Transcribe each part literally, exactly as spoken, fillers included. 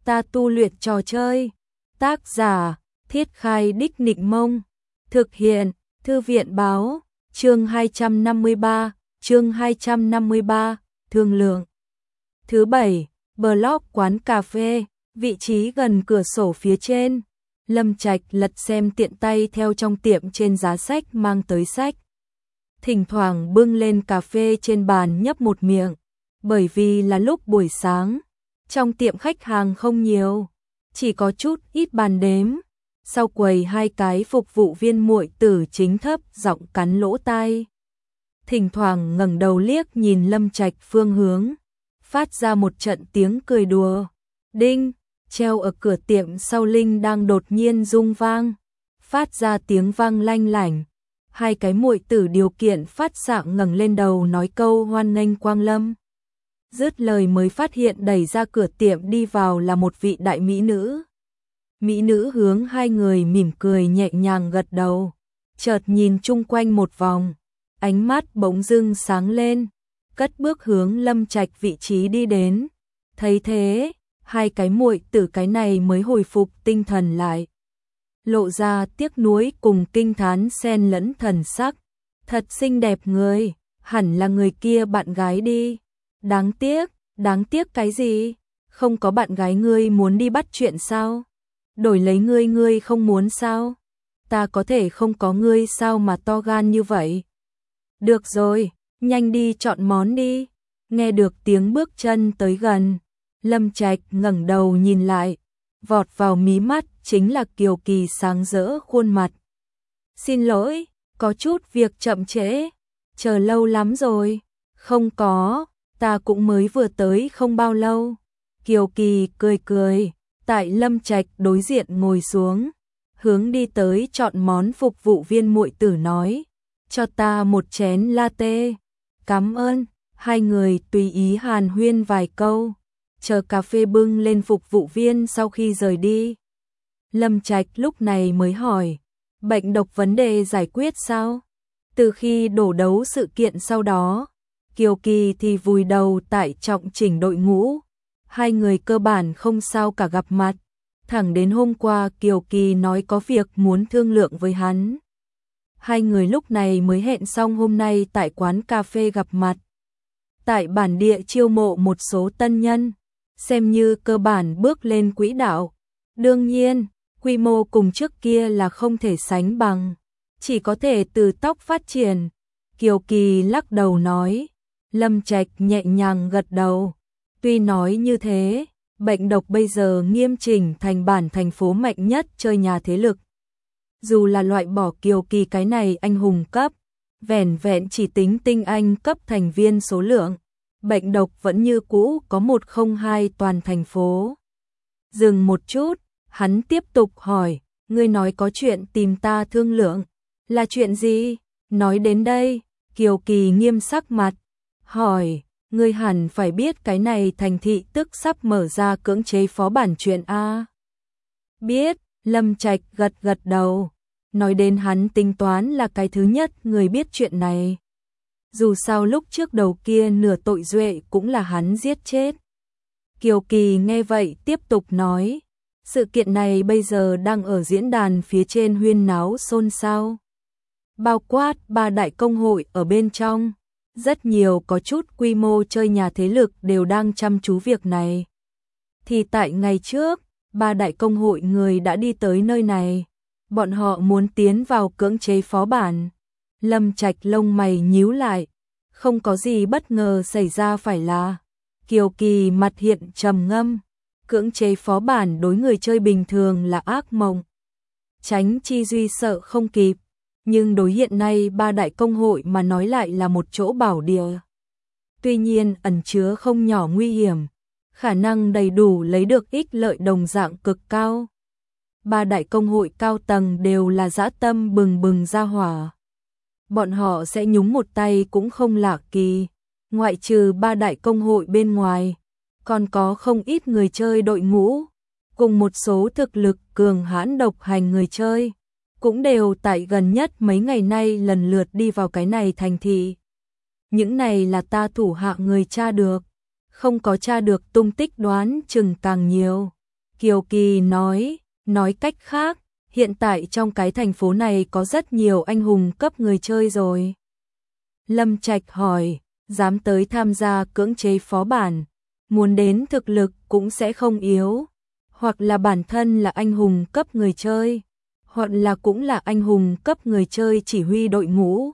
ta tu luyện trò chơi. Tác giả, Thiết Khai Đích Nịnh Mông. Thực hiện, Thư viện báo, chương hai trăm năm mươi ba, chương hai trăm năm mươi ba, thương lượng. Thứ bảy, blog quán cà phê, vị trí gần cửa sổ phía trên. Lâm Trạch lật xem tiện tay theo trong tiệm trên giá sách mang tới sách. Thỉnh thoảng bưng lên cà phê trên bàn nhấp một miệng, bởi vì là lúc buổi sáng, trong tiệm khách hàng không nhiều, chỉ có chút ít bàn đếm. Sau quầy hai cái phục vụ viên muội tử chính thấp giọng cắn lỗ tai. Thỉnh thoảng ngẩng đầu liếc nhìn Lâm Trạch phương hướng, phát ra một trận tiếng cười đùa. Đinh, treo ở cửa tiệm sau Linh đang đột nhiên rung vang, phát ra tiếng vang lanh lảnh. Hai cái muội tử điều kiện phát xạng ngẩng lên đầu nói câu hoan nghênh Quang Lâm. Dứt lời mới phát hiện đẩy ra cửa tiệm đi vào là một vị đại mỹ nữ. Mỹ nữ hướng hai người mỉm cười nhẹ nhàng gật đầu, chợt nhìn chung quanh một vòng, ánh mắt bỗng dưng sáng lên, cất bước hướng Lâm Trạch vị trí đi đến. Thấy thế, hai cái muội tử cái này mới hồi phục tinh thần lại, lộ ra tiếc nuối cùng kinh thán xen lẫn thần sắc. Thật xinh đẹp người, hẳn là người kia bạn gái đi. Đáng tiếc, đáng tiếc cái gì? Không có bạn gái ngươi muốn đi bắt chuyện sao? Đổi lấy ngươi ngươi không muốn sao? Ta có thể không có ngươi sao mà to gan như vậy? Được rồi, nhanh đi chọn món đi. Nghe được tiếng bước chân tới gần, Lâm Trạch ngẩng đầu nhìn lại, vọt vào mí mắt chính là Kiều Kỳ sáng rỡ khuôn mặt. Xin lỗi, có chút việc chậm trễ, chờ lâu lắm rồi. Không có, ta cũng mới vừa tới không bao lâu. Kiều Kỳ cười cười, tại Lâm Trạch đối diện ngồi xuống, hướng đi tới chọn món phục vụ viên muội tử nói, cho ta một chén latte. Cảm ơn. Hai người tùy ý hàn huyên vài câu, chờ cà phê bưng lên phục vụ viên sau khi rời đi. Lâm Trạch lúc này mới hỏi, bệnh độc vấn đề giải quyết sao? Từ khi đổ đấu sự kiện sau đó, Kiều Kỳ thì vùi đầu tại trọng chỉnh đội ngũ, hai người cơ bản không sao cả gặp mặt, thẳng đến hôm qua Kiều Kỳ nói có việc muốn thương lượng với hắn. Hai người lúc này mới hẹn xong hôm nay tại quán cà phê gặp mặt. Tại bản địa chiêu mộ một số tân nhân, xem như cơ bản bước lên quỹ đạo. Đương nhiên, quy mô cùng trước kia là không thể sánh bằng, chỉ có thể từ tốc phát triển. Kiều Kỳ lắc đầu nói. Lâm Trạch nhẹ nhàng gật đầu. Tuy nói như thế, bệnh độc bây giờ nghiêm chỉnh thành bản thành phố mạnh nhất chơi nhà thế lực. Dù là loại bỏ Kiều Kỳ cái này anh hùng cấp, vẻn vẹn chỉ tính tinh anh cấp thành viên số lượng, bệnh độc vẫn như cũ có một không hai toàn thành phố. Dừng một chút, hắn tiếp tục hỏi, ngươi nói có chuyện tìm ta thương lượng, là chuyện gì? Nói đến đây, Kiều Kỳ nghiêm sắc mặt, hỏi, ngươi hẳn phải biết cái này thành thị tức sắp mở ra cưỡng chế phó bản chuyện a. Biết. Lâm Trạch gật gật đầu, nói đến hắn tính toán là cái thứ nhất người biết chuyện này. Dù sao lúc trước đầu kia nửa tội duệ cũng là hắn giết chết. Kiều Kỳ nghe vậy tiếp tục nói, sự kiện này bây giờ đang ở diễn đàn phía trên huyên náo xôn xao, bao quát ba đại công hội ở bên trong. Rất nhiều có chút quy mô chơi nhà thế lực đều đang chăm chú việc này. Thì tại ngày trước, ba đại công hội người đã đi tới nơi này, bọn họ muốn tiến vào cưỡng chế phó bản. Lâm Trạch lông mày nhíu lại, không có gì bất ngờ xảy ra phải là. Kiều Kỳ mặt hiện trầm ngâm, cưỡng chế phó bản đối người chơi bình thường là ác mộng, tránh chi duy sợ không kịp. Nhưng đối hiện nay ba đại công hội mà nói lại là một chỗ bảo địa. Tuy nhiên ẩn chứa không nhỏ nguy hiểm, khả năng đầy đủ lấy được ích lợi đồng dạng cực cao. Ba đại công hội cao tầng đều là dã tâm bừng bừng ra hỏa. Bọn họ sẽ nhúng một tay cũng không lạ kỳ. Ngoại trừ ba đại công hội bên ngoài, còn có không ít người chơi đội ngũ, cùng một số thực lực cường hãn độc hành người chơi, cũng đều tại gần nhất mấy ngày nay lần lượt đi vào cái này thành thị. Những này là ta thủ hạ người tra được, không có tra được tung tích đoán chừng càng nhiều. Kiều Kỳ nói, nói cách khác, hiện tại trong cái thành phố này có rất nhiều anh hùng cấp người chơi rồi. Lâm Trạch hỏi, dám tới tham gia cưỡng chế phó bản, muốn đến thực lực cũng sẽ không yếu, hoặc là bản thân là anh hùng cấp người chơi, hoặc là cũng là anh hùng cấp người chơi chỉ huy đội ngũ.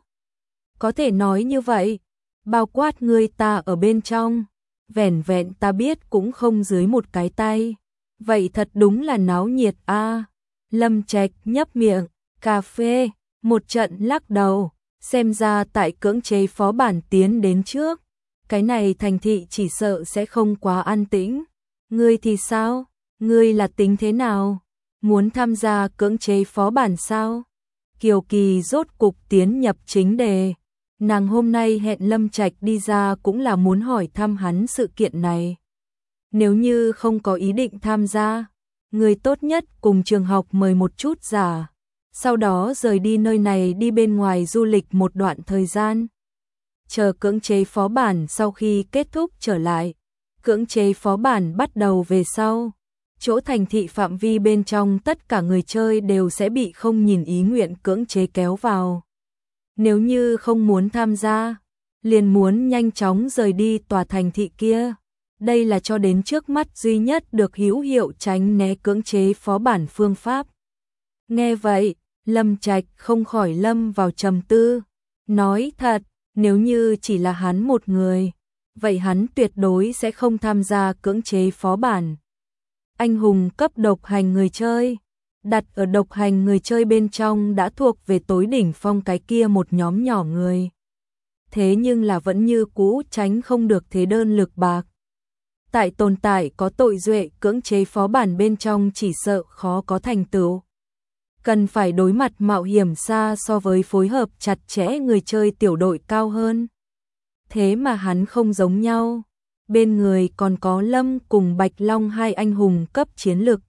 Có thể nói như vậy, bao quát người ta ở bên trong, vẻn vẹn ta biết cũng không dưới một cái tay. Vậy thật đúng là náo nhiệt a. À. Lâm Trạch nhấp miệng, cà phê, một trận lắc đầu, xem ra tại cưỡng chế phó bản tiến đến trước, cái này thành thị chỉ sợ sẽ không quá an tĩnh. Ngươi thì sao? Ngươi là tính thế nào? Muốn tham gia cưỡng chế phó bản sao? Kiều Kỳ rốt cục tiến nhập chính đề. Nàng hôm nay hẹn Lâm Trạch đi ra cũng là muốn hỏi thăm hắn sự kiện này. Nếu như không có ý định tham gia, người tốt nhất cùng trường học mời một chút giả, sau đó rời đi nơi này đi bên ngoài du lịch một đoạn thời gian. Chờ cưỡng chế phó bản sau khi kết thúc trở lại, cưỡng chế phó bản bắt đầu về sau, chỗ thành thị phạm vi bên trong tất cả người chơi đều sẽ bị không nhìn ý nguyện cưỡng chế kéo vào. Nếu như không muốn tham gia, liền muốn nhanh chóng rời đi tòa thành thị kia. Đây là cho đến trước mắt duy nhất được hữu hiệu tránh né cưỡng chế phó bản phương pháp. Nghe vậy, Lâm Trạch không khỏi lâm vào trầm tư. Nói thật, nếu như chỉ là hắn một người, vậy hắn tuyệt đối sẽ không tham gia cưỡng chế phó bản. Anh hùng cấp độc hành người chơi, đặt ở độc hành người chơi bên trong đã thuộc về tối đỉnh phong cái kia một nhóm nhỏ người. Thế nhưng là vẫn như cũ tránh không được thế đơn lực bạc. Tại tồn tại có tội duệ cưỡng chế phó bản bên trong chỉ sợ khó có thành tựu. Cần phải đối mặt mạo hiểm xa so với phối hợp chặt chẽ người chơi tiểu đội cao hơn. Thế mà hắn không giống nhau. Bên người còn có Lâm cùng Bạch Long hai anh hùng cấp chiến lực.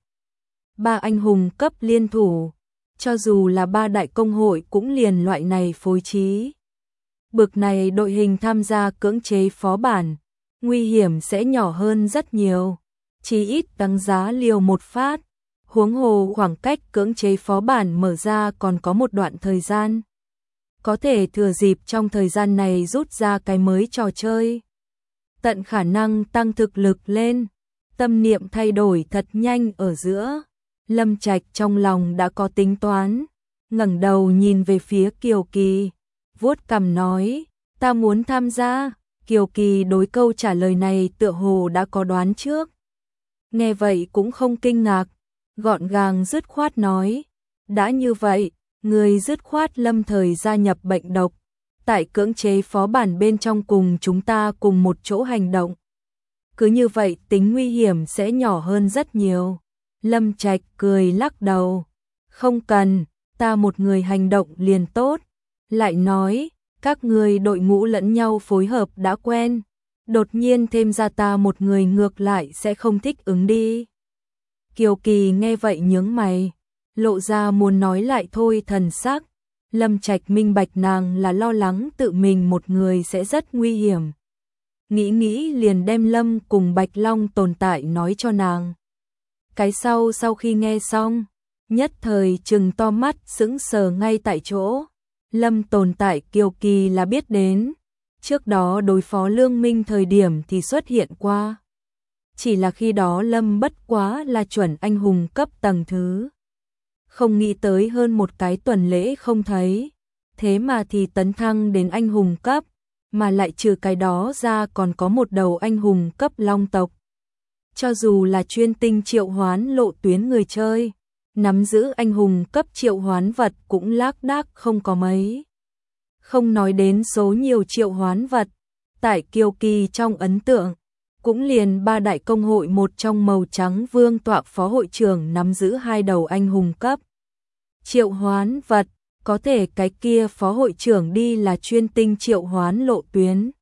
Ba anh hùng cấp liên thủ. Cho dù là ba đại công hội cũng liền loại này phối trí. Bực này đội hình tham gia cưỡng chế phó bản, nguy hiểm sẽ nhỏ hơn rất nhiều, chỉ ít đáng giá liều một phát. Huống hồ khoảng cách cưỡng chế phó bản mở ra còn có một đoạn thời gian. Có thể thừa dịp trong thời gian này rút ra cái mới trò chơi. Tận khả năng tăng thực lực lên, tâm niệm thay đổi thật nhanh ở giữa. Lâm Trạch trong lòng đã có tính toán, ngẩng đầu nhìn về phía Kiều Kỳ, vuốt cằm nói, ta muốn tham gia. Kiều Kỳ đối câu trả lời này tựa hồ đã có đoán trước. Nghe vậy cũng không kinh ngạc, gọn gàng dứt khoát nói, đã như vậy, người dứt khoát lâm thời gia nhập bệnh độc, tại cưỡng chế phó bản bên trong cùng chúng ta cùng một chỗ hành động. Cứ như vậy tính nguy hiểm sẽ nhỏ hơn rất nhiều. Lâm Trạch cười lắc đầu, không cần, ta một người hành động liền tốt. Lại nói, các người đội ngũ lẫn nhau phối hợp đã quen, đột nhiên thêm ra ta một người ngược lại sẽ không thích ứng đi. Kiều Kỳ nghe vậy nhướng mày, lộ ra muốn nói lại thôi thần sắc. Lâm Trạch minh bạch nàng là lo lắng tự mình một người sẽ rất nguy hiểm. Nghĩ nghĩ liền đem Lâm cùng Bạch Long tồn tại nói cho nàng. Cái sau sau khi nghe xong, nhất thời trừng to mắt sững sờ ngay tại chỗ. Lâm tồn tại Kiều Kỳ là biết đến, trước đó đối phó Lương Minh thời điểm thì xuất hiện qua. Chỉ là khi đó Lâm bất quá là chuẩn anh hùng cấp tầng thứ. Không nghĩ tới hơn một cái tuần lễ không thấy, thế mà thì tấn thăng đến anh hùng cấp, mà lại trừ cái đó ra còn có một đầu anh hùng cấp long tộc. Cho dù là chuyên tinh triệu hoán lộ tuyến người chơi, nắm giữ anh hùng cấp triệu hoán vật cũng lác đác không có mấy. Không nói đến số nhiều triệu hoán vật, tại Kiều Kỳ trong ấn tượng, cũng liền ba đại công hội một trong màu trắng vương tọa phó hội trưởng nắm giữ hai đầu anh hùng cấp triệu hoán vật, có thể cái kia phó hội trưởng đi là chuyên tinh triệu hoán lộ tuyến.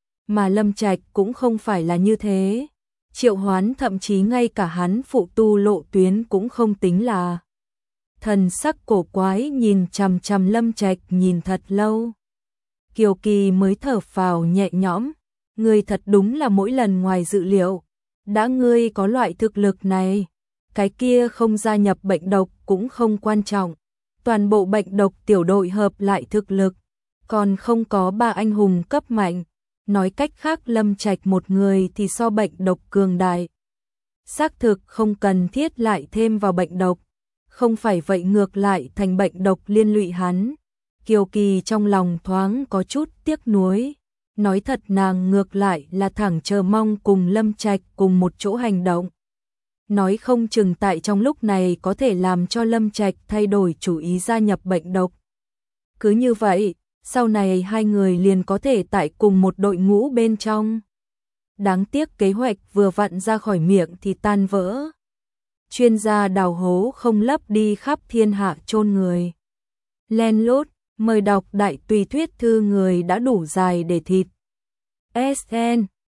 Mà Lâm Trạch cũng không phải là như thế. Triệu hoán thậm chí ngay cả hắn phụ tu lộ tuyến cũng không tính là. Thần sắc cổ quái nhìn chằm chằm Lâm Trạch nhìn thật lâu. Kiều Kỳ mới thở phào nhẹ nhõm, ngươi thật đúng là mỗi lần ngoài dự liệu. Đã ngươi có loại thực lực này, cái kia không gia nhập bệnh độc cũng không quan trọng. Toàn bộ bệnh độc tiểu đội hợp lại thực lực, còn không có ba anh hùng cấp mạnh. Nói cách khác Lâm Trạch một người thì so bệnh độc cường đại. Xác thực không cần thiết lại thêm vào bệnh độc. Không phải vậy ngược lại thành bệnh độc liên lụy hắn. Kiều Kỳ trong lòng thoáng có chút tiếc nuối. Nói thật nàng ngược lại là thẳng chờ mong cùng Lâm Trạch cùng một chỗ hành động. Nói không chừng tại trong lúc này có thể làm cho Lâm Trạch thay đổi chủ ý gia nhập bệnh độc. Cứ như vậy, sau này hai người liền có thể tại cùng một đội ngũ bên trong. Đáng tiếc kế hoạch vừa vặn ra khỏi miệng thì tan vỡ. Chuyên gia đào hố không lấp đi khắp thiên hạ chôn người. Len lút, mời đọc đại tùy thuyết thư người đã đủ dài để thịt. ét en